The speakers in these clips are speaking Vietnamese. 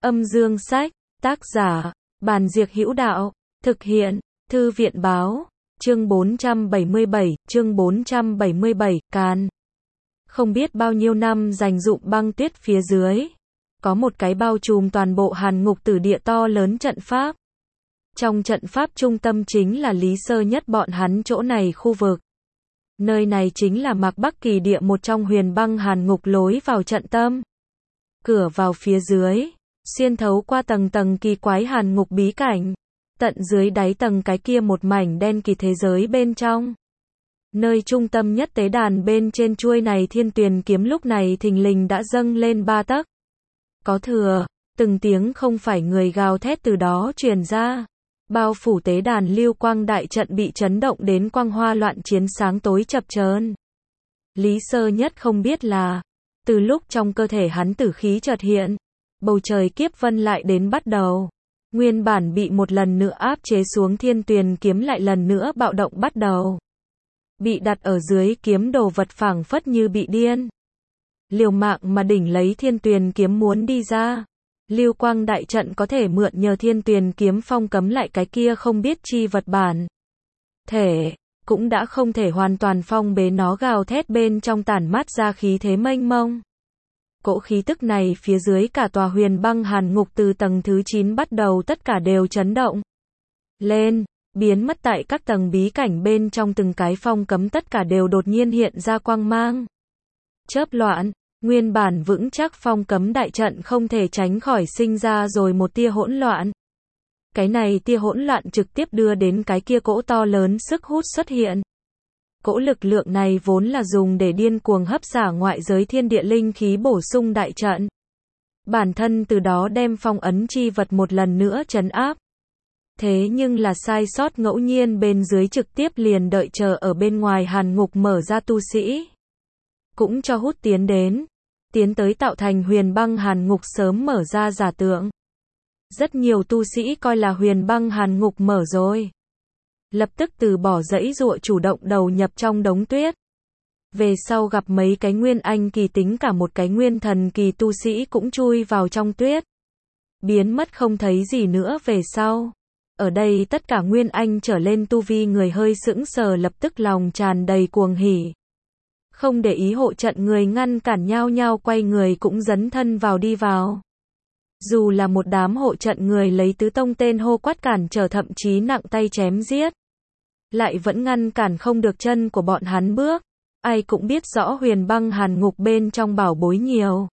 Âm dương sách, tác giả, Bàn Diệc Hữu Đạo, thực hiện, Thư viện báo, chương 477, Can. Không biết bao nhiêu năm dành dụm băng tuyết phía dưới, có một cái bao trùm toàn bộ Hàn Ngục Tử Địa to lớn trận pháp. Trong trận pháp trung tâm chính là Lý Sơ Nhất bọn hắn chỗ này khu vực. Nơi này chính là Mạc Bắc Kỳ Địa, một trong huyền băng Hàn Ngục lối vào trận tâm. Cửa vào phía dưới, xuyên thấu qua tầng tầng kỳ quái Hàn Ngục bí cảnh. Tận dưới đáy tầng cái kia một mảnh đen kỳ thế giới bên trong. Nơi trung tâm nhất tế đàn bên trên chuôi này Thiên Tuyền kiếm lúc này thình lình đã dâng lên 3 tấc. Có thừa, từng tiếng không phải người gào thét từ đó truyền ra. Bao phủ tế đàn lưu quang đại trận bị chấn động đến quang hoa loạn chiến, sáng tối chập chờn. Lý Sơ Nhất không biết là, từ lúc trong cơ thể hắn tử khí chợt hiện, bầu trời kiếp vân lại đến bắt đầu. Nguyên bản bị một lần nữa áp chế xuống Thiên Tuyền kiếm lại lần nữa bạo động bắt đầu. Bị đặt ở dưới kiếm đồ vật phảng phất như bị điên. Liều mạng mà đỉnh lấy Thiên Tuyền kiếm muốn đi ra. Lưu quang đại trận có thể mượn nhờ Thiên Tuyền kiếm phong cấm lại cái kia không biết chi vật bản thể, cũng đã không thể hoàn toàn phong bế nó, gào thét bên trong tản mát ra khí thế mênh mông. Cỗ khí tức này phía dưới cả tòa huyền băng Hàn Ngục từ tầng thứ 9 bắt đầu tất cả đều chấn động lên, biến mất tại các tầng bí cảnh bên trong, từng cái phong cấm tất cả đều đột nhiên hiện ra quang mang. Chớp loạn, nguyên bản vững chắc phong cấm đại trận không thể tránh khỏi sinh ra rồi một tia hỗn loạn. Cái này tia hỗn loạn trực tiếp đưa đến cái kia cỗ to lớn sức hút xuất hiện. Cỗ lực lượng này vốn là dùng để điên cuồng hấp xả ngoại giới thiên địa linh khí bổ sung đại trận. Bản thân từ đó đem phong ấn chi vật một lần nữa trấn áp. Thế nhưng là sai sót ngẫu nhiên bên dưới trực tiếp liền đợi chờ ở bên ngoài Hàn Ngục mở ra tu sĩ. Cũng cho hút tiến tới tạo thành huyền băng Hàn Ngục sớm mở ra giả tượng. Rất nhiều tu sĩ coi là huyền băng Hàn Ngục mở rồi. Lập tức từ bỏ dãy dụa chủ động đầu nhập trong đống tuyết. Về sau gặp mấy cái nguyên anh kỳ tính cả một cái nguyên thần kỳ tu sĩ cũng chui vào trong tuyết. Biến mất không thấy gì nữa về sau. Ở đây tất cả nguyên anh trở lên tu vi người hơi sững sờ, lập tức lòng tràn đầy cuồng hỉ. Không để ý hộ trận người ngăn cản, nhao nhao quay người cũng dấn thân vào đi vào. Dù là một đám hộ trận người lấy tứ tông tên hô quát cản trở, thậm chí nặng tay chém giết, lại vẫn ngăn cản không được chân của bọn hắn bước. Ai cũng biết rõ huyền băng Hàn Ngục bên trong bảo bối nhiều.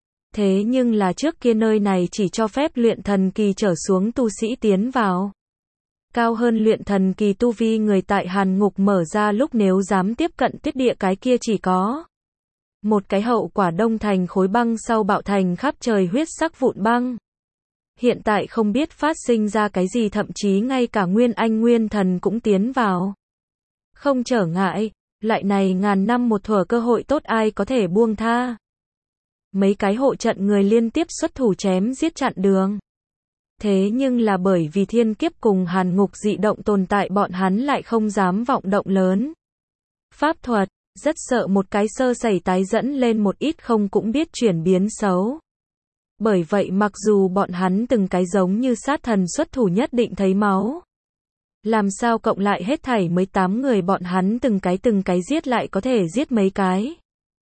Thế nhưng là trước kia nơi này chỉ cho phép luyện thần kỳ trở xuống tu sĩ tiến vào. Cao hơn luyện thần kỳ tu vi người tại Hàn Ngục mở ra lúc nếu dám tiếp cận tuyết địa, cái kia chỉ có một cái hậu quả, đông thành khối băng sau bạo thành khắp trời huyết sắc vụn băng. Hiện tại không biết phát sinh ra cái gì, thậm chí ngay cả nguyên anh nguyên thần cũng tiến vào. Không trở ngại, loại này ngàn năm một thuở cơ hội tốt ai có thể buông tha. Mấy cái hộ trận người liên tiếp xuất thủ chém giết chặn đường. Thế nhưng là bởi vì thiên kiếp cùng Hàn Ngục dị động tồn tại, bọn hắn lại không dám vọng động lớn pháp thuật, rất sợ một cái sơ sẩy tái dẫn lên một ít không cũng biết chuyển biến xấu. Bởi vậy mặc dù bọn hắn từng cái giống như sát thần xuất thủ nhất định thấy máu. Làm sao cộng lại hết thảy 18 người bọn hắn từng cái giết lại có thể giết mấy cái.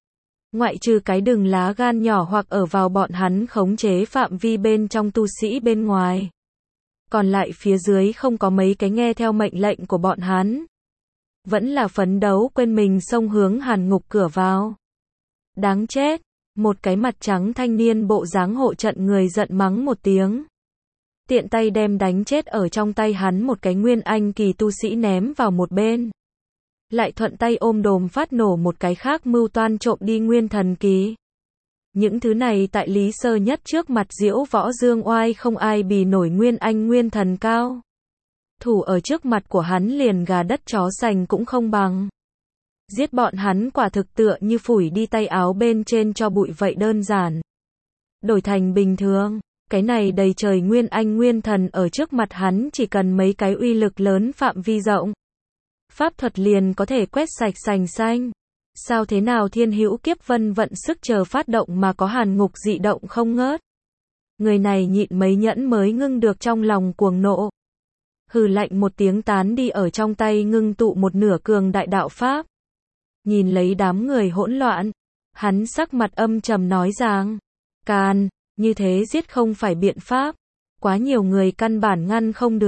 Ngoại trừ cái đừng lá gan nhỏ hoặc ở vào bọn hắn khống chế phạm vi bên trong tu sĩ bên ngoài. Còn lại phía dưới không có mấy cái nghe theo mệnh lệnh của bọn hắn. Vẫn là phấn đấu quên mình xông hướng Hàn Ngục cửa vào. Đáng chết, một cái mặt trắng thanh niên bộ dáng hộ trận người giận mắng một tiếng. Tiện tay đem đánh chết ở trong tay hắn một cái nguyên anh kỳ tu sĩ ném vào một bên. Lại thuận tay ôm đồm phát nổ một cái khác mưu toan trộm đi nguyên thần kỳ. Những thứ này tại Lý Sơ Nhất trước mặt diễu võ dương oai không ai bì nổi nguyên anh nguyên thần cao. Thủ ở trước mặt của hắn liền gà đất chó sành cũng không bằng. Giết bọn hắn quả thực tựa như phủi đi tay áo bên trên cho bụi vậy đơn giản. Đổi thành bình thường, cái này đầy trời nguyên anh nguyên thần ở trước mặt hắn chỉ cần mấy cái uy lực lớn phạm vi rộng. Pháp thuật liền có thể quét sạch sành xanh. Sao thế nào Thiên Hữu Kiếp Vân vận sức chờ phát động mà có Hàn Ngục dị động không ngớt. Người này nhịn mấy nhẫn mới ngưng được trong lòng cuồng nộ. Hừ lạnh một tiếng tán đi ở trong tay ngưng tụ một nửa cường đại đạo pháp. Nhìn lấy đám người hỗn loạn, hắn sắc mặt âm trầm nói rằng, Càn, như thế giết không phải biện pháp, quá nhiều người căn bản ngăn không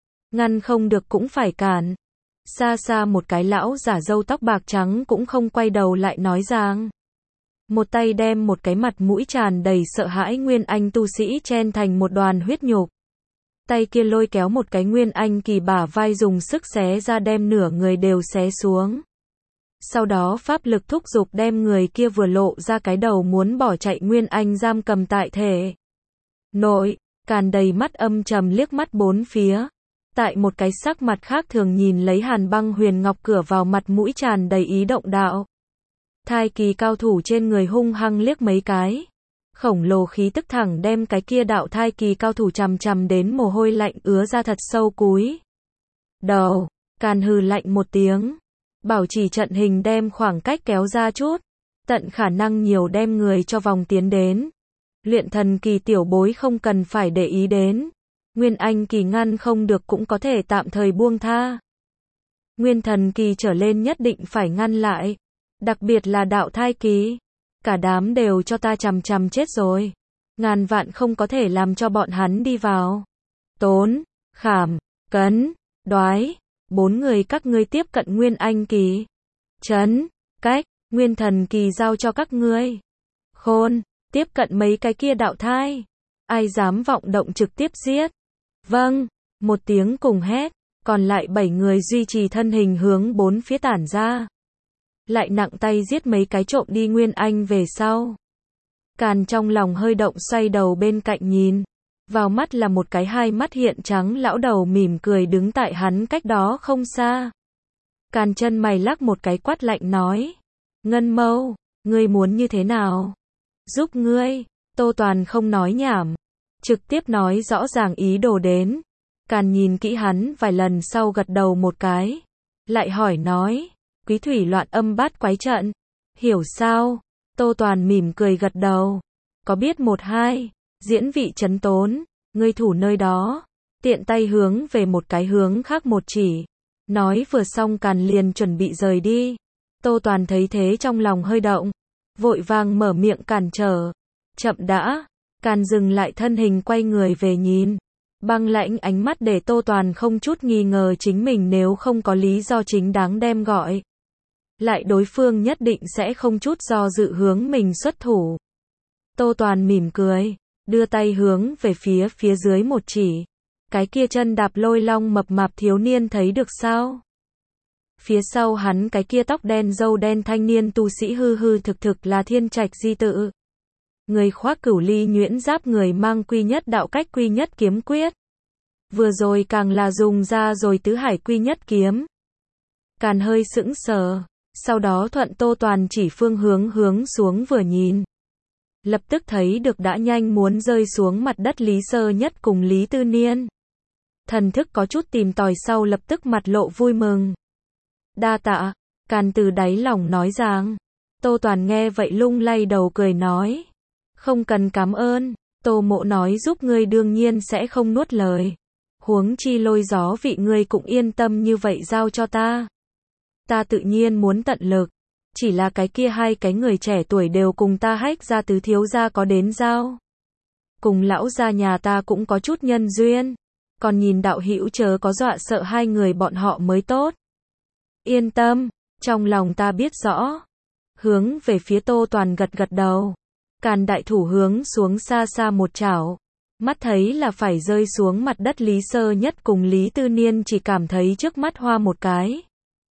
được cũng phải cản. Xa xa một cái lão giả râu tóc bạc trắng cũng không quay đầu lại nói rằng, một tay đem một cái mặt mũi tràn đầy sợ hãi nguyên anh tu sĩ chen thành một đoàn huyết nhục. Tay kia lôi kéo một cái nguyên anh kỳ bả vai dùng sức xé ra đem nửa người đều xé xuống. Sau đó pháp lực thúc giục đem người kia vừa lộ ra cái đầu muốn bỏ chạy nguyên anh giam cầm tại thể nội. Càn đầy mắt âm trầm liếc mắt bốn phía. Tại một cái sắc mặt khác thường nhìn lấy Hàn Băng Huyền Ngọc cửa vào mặt mũi tràn đầy ý động đạo. Thai kỳ cao thủ trên người hung hăng liếc mấy cái. Khổng lồ khí tức thẳng đem cái kia đạo thai kỳ cao thủ chằm chằm đến mồ hôi lạnh ứa ra thật sâu cúi đầu. Càn hừ lạnh một tiếng. Bảo trì trận hình đem khoảng cách kéo ra chút. Tận khả năng nhiều đem người cho vòng tiến đến. Luyện thần kỳ tiểu bối không cần phải để ý đến. Nguyên anh kỳ ngăn không được cũng có thể tạm thời buông tha. Nguyên thần kỳ trở lên nhất định phải ngăn lại. Đặc biệt là đạo thai kỳ. Cả đám đều cho ta chằm chằm chết rồi. Ngàn vạn không có thể làm cho bọn hắn đi vào. Tốn, Khảm, Cấn, Đoái. 4 người các ngươi tiếp cận Nguyên anh kỳ. Trấn, Cách, Nguyên thần kỳ giao cho các ngươi. Khôn, tiếp cận mấy cái kia đạo thai. Ai dám vọng động trực tiếp giết. Vâng, một tiếng cùng hét. Còn lại 7 người duy trì thân hình hướng bốn phía tản ra. Lại nặng tay giết mấy cái trộm đi Nguyên anh về sau. Càn trong lòng hơi động xoay đầu bên cạnh nhìn. Vào mắt là một cái hai mắt hiện trắng lão đầu mỉm cười đứng tại hắn cách đó không xa. Càn chân mày lắc một cái quát lạnh nói. Ngân Mâu, ngươi muốn như thế nào? Giúp ngươi. Tô Toàn không nói nhảm. Trực tiếp nói rõ ràng ý đồ đến. Càn nhìn kỹ hắn vài lần sau gật đầu một cái. Lại hỏi nói. Quý thủy loạn âm bát quái trận. Hiểu sao? Tô Toàn mỉm cười gật đầu. Có biết một hai. Diễn vị trấn tốn. Ngươi thủ nơi đó. Tiện tay hướng về một cái hướng khác một chỉ. Nói vừa xong Càn liền chuẩn bị rời đi. Tô Toàn thấy thế trong lòng hơi động. Vội vàng mở miệng cản trở. Chậm đã. Càn dừng lại thân hình quay người về nhìn. Băng lãnh ánh mắt để Tô Toàn không chút nghi ngờ chính mình nếu không có lý do chính đáng đem gọi. Lại đối phương nhất định sẽ không chút do dự hướng mình xuất thủ. Tô Toàn mỉm cười. Đưa tay hướng về phía dưới một chỉ. Cái kia chân đạp lôi long mập mạp thiếu niên thấy được sao? Phía sau hắn cái kia tóc đen râu đen thanh niên tu sĩ hư hư thực là Thiên Trạch Di Tự. Người khoác cửu ly nhuyễn giáp người mang quy nhất đạo cách quy nhất kiếm quyết. Vừa rồi càng là dùng ra rồi tứ hải quy nhất kiếm. Càn hơi sững sờ. Sau đó thuận Tô Toàn chỉ phương hướng xuống vừa nhìn. Lập tức thấy được đã nhanh muốn rơi xuống mặt đất Lý Sơ Nhất cùng Lý Tư Niên. Thần thức có chút tìm tòi sau lập tức mặt lộ vui mừng. Đa tạ, Càn từ đáy lòng nói rằng. Tô Toàn nghe vậy lung lay đầu cười nói. Không cần cảm ơn, Tô Mộ nói giúp ngươi đương nhiên sẽ không nuốt lời. Huống chi lôi gió vị ngươi cũng yên tâm như vậy giao cho ta. Ta tự nhiên muốn tận lực. Chỉ là cái kia hai cái người trẻ tuổi đều cùng ta hách ra tứ thiếu gia có đến giao. Cùng lão gia nhà ta cũng có chút nhân duyên. Còn nhìn đạo hữu chớ có dọa sợ hai người bọn họ mới tốt. Yên tâm, trong lòng ta biết rõ. Hướng về phía Tô Toàn gật gật đầu. Càn đại thủ hướng xuống xa xa một chảo. Mắt thấy là phải rơi xuống mặt đất Lý Sơ Nhất cùng Lý Tư Niên chỉ cảm thấy trước mắt hoa một cái.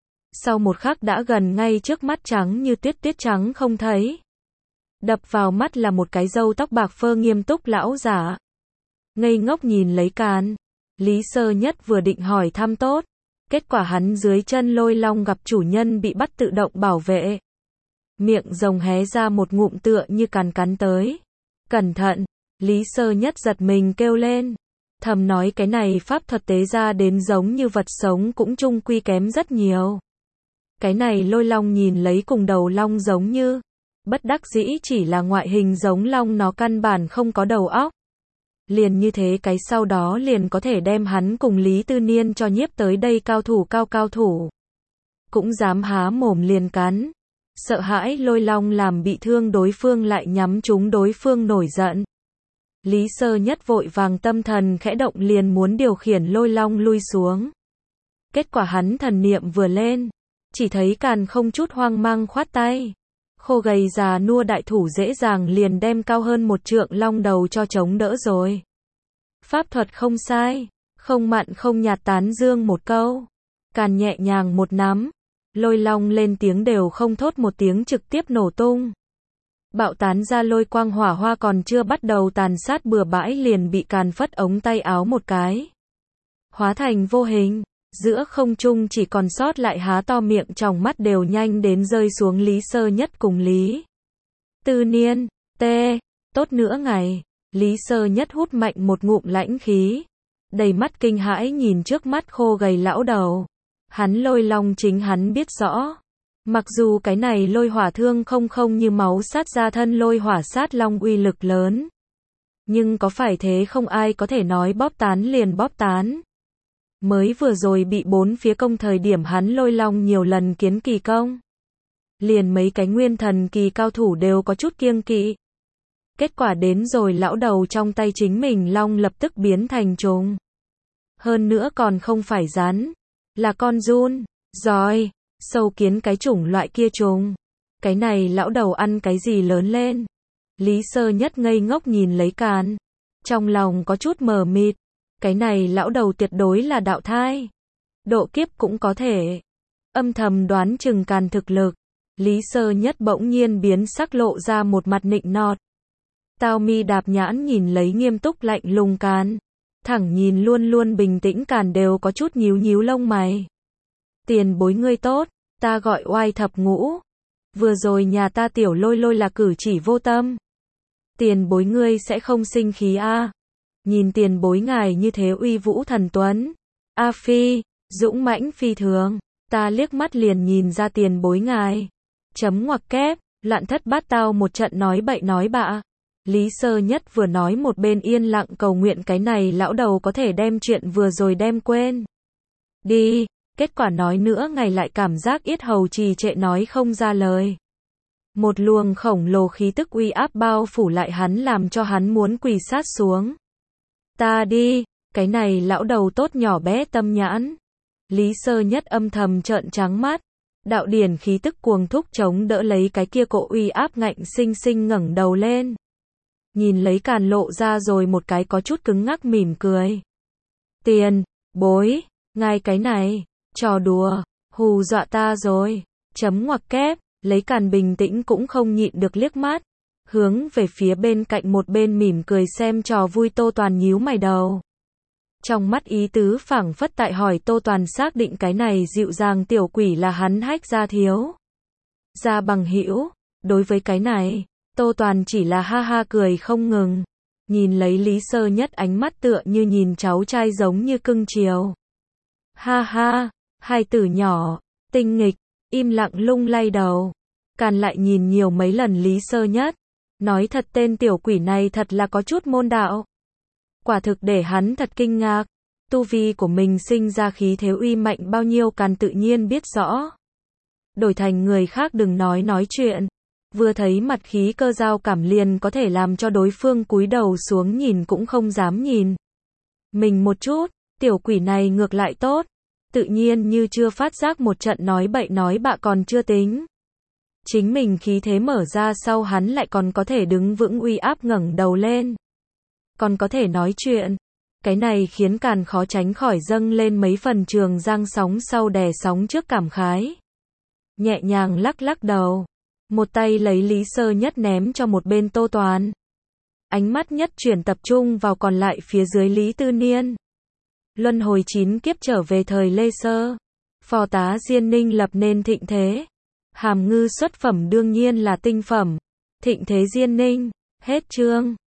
Sau một khắc đã gần ngay trước mắt trắng như tuyết trắng không thấy. Đập vào mắt là một cái râu tóc bạc phơ nghiêm túc lão giả. Ngây ngốc nhìn lấy Càn. Lý Sơ Nhất vừa định hỏi thăm tốt. Kết quả hắn dưới chân lôi long gặp chủ nhân bị bắt tự động bảo vệ. Miệng rồng hé ra một ngụm tựa như Càn cắn tới. Cẩn thận, Lý Sơ Nhất giật mình kêu lên. Thầm nói cái này pháp thuật tế ra đến giống như vật sống cũng chung quy kém rất nhiều. Cái này lôi long nhìn lấy cùng đầu long giống như. Bất đắc dĩ chỉ là ngoại hình giống long nó căn bản không có đầu óc. Liền như thế cái sau đó liền có thể đem hắn cùng Lý Tư Niên cho nhiếp tới đây cao thủ. Cũng dám há mồm liền cắn. Sợ hãi Lôi Long làm bị thương đối phương lại nhắm trúng đối phương nổi giận. Lý Sơ Nhất vội vàng tâm thần khẽ động liền muốn điều khiển Lôi Long lui xuống. Kết quả hắn thần niệm vừa lên, chỉ thấy Càn không chút hoang mang khoát tay. Khô gầy già nua đại thủ dễ dàng liền đem cao hơn 1 trượng long đầu cho chống đỡ rồi. Pháp thuật không sai, không mặn không nhạt tán dương một câu. Càn nhẹ nhàng một nắm, Lôi Long lên tiếng đều không thốt một tiếng trực tiếp nổ tung. Bạo tán ra lôi quang hỏa hoa còn chưa bắt đầu tàn sát bừa bãi liền bị Càn phất ống tay áo một cái. Hóa thành vô hình, giữa không trung chỉ còn sót lại há to miệng tròng mắt đều nhanh đến rơi xuống Lý Sơ Nhất cùng Lý Tư Niên. Tốt nữa ngày. Lý Sơ Nhất hút mạnh một ngụm lãnh khí. Đầy mắt kinh hãi nhìn trước mắt khô gầy lão đầu. Hắn Lôi Long chính hắn biết rõ. Mặc dù cái này lôi hỏa thương không như máu sát ra thân lôi hỏa sát long uy lực lớn. Nhưng có phải thế không ai có thể nói bóp tán liền bóp tán. Mới vừa rồi bị 4 phía công thời điểm hắn Lôi Long nhiều lần kiến kỳ công. Liền mấy cái nguyên thần kỳ cao thủ đều có chút kiêng kỵ. Kết quả đến rồi lão đầu trong tay chính mình long lập tức biến thành trùng. Hơn nữa còn không phải rắn, là con giun, giòi, sâu kiến cái chủng loại kia trùng. Cái này lão đầu ăn cái gì lớn lên? Lý Sơ Nhất ngây ngốc nhìn lấy Càn, trong lòng có chút mờ mịt. Cái này lão đầu tuyệt đối là đạo thai. Độ kiếp cũng có thể. Âm thầm đoán chừng Càn thực lực. Lý Sơ Nhất bỗng nhiên biến sắc lộ ra một mặt nịnh nọt. Tao mi đạp nhãn nhìn lấy nghiêm túc lạnh lùng Càn. Thẳng nhìn luôn luôn bình tĩnh Càn đều có chút nhíu lông mày. Tiền bối ngươi tốt, ta gọi Oai Thập Ngũ. Vừa rồi nhà ta tiểu lôi là cử chỉ vô tâm. Tiền bối ngươi sẽ không sinh khí a? Nhìn tiền bối ngài như thế uy vũ thần tuấn. A phi, dũng mãnh phi thường. Ta liếc mắt liền nhìn ra tiền bối ngài. Chấm ngoặc kép, loạn thất bát tao một trận nói bậy nói bạ. Lý Sơ Nhất vừa nói một bên yên lặng cầu nguyện cái này lão đầu có thể đem chuyện vừa rồi đem quên đi. Kết quả nói nữa ngày lại cảm giác yết hầu trì trệ nói không ra lời. Một luồng khổng lồ khí tức uy áp bao phủ lại hắn làm cho hắn muốn quỳ sát xuống. Ta đi, cái này lão đầu tốt nhỏ bé tâm nhãn. Lý Sơ Nhất âm thầm trợn trắng mắt. Đạo điển khí tức cuồng thúc chống đỡ lấy cái kia cỗ uy áp ngạnh sinh sinh ngẩng đầu lên. Nhìn lấy Càn lộ ra rồi một cái có chút cứng ngắc mỉm cười. Tiền bối, ngài cái này, trò đùa, hù dọa ta rồi. Chấm ngoặc kép, lấy Càn bình tĩnh cũng không nhịn được liếc mắt. Hướng về phía bên cạnh một bên mỉm cười xem trò vui Tô Toàn nhíu mày đầu. Trong mắt ý tứ phảng phất tại hỏi Tô Toàn xác định cái này dịu dàng tiểu quỷ là hắn hách ra thiếu. Ra bằng hữu, đối với cái này, Tô Toàn chỉ là ha ha cười không ngừng. Nhìn lấy Lý Sơ Nhất ánh mắt tựa như nhìn cháu trai giống như cưng chiều. Ha ha, hai tử nhỏ, tinh nghịch, im lặng lung lay đầu. Càn lại nhìn nhiều mấy lần Lý Sơ Nhất. Nói thật tên tiểu quỷ này thật là có chút môn đạo. Quả thực để hắn thật kinh ngạc. Tu vi của mình sinh ra khí thế uy mạnh bao nhiêu Càn tự nhiên biết rõ. Đổi thành người khác đừng nói chuyện. Vừa thấy mặt khí cơ giao cảm liền có thể làm cho đối phương cúi đầu xuống nhìn cũng không dám nhìn mình một chút. Tiểu quỷ này ngược lại tốt. Tự nhiên như chưa phát giác một trận nói bậy nói bạ còn chưa tính. Chính mình khí thế mở ra sau hắn lại còn có thể đứng vững uy áp ngẩng đầu lên. Còn có thể nói chuyện. Cái này khiến Càn khó tránh khỏi dâng lên mấy phần Trường Giang sóng sau đè sóng trước cảm khái. Nhẹ nhàng lắc đầu. Một tay lấy Lý Sơ Nhất ném cho một bên Tô Toàn. Ánh mắt nhất chuyển tập trung vào còn lại phía dưới Lý Tư Niên. Luân hồi 9 kiếp trở về thời Lê Sơ. Phò tá Diên Ninh lập nên thịnh thế. Hàm ngư xuất phẩm đương nhiên là tinh phẩm. Thịnh thế Diên Ninh. Hết chương.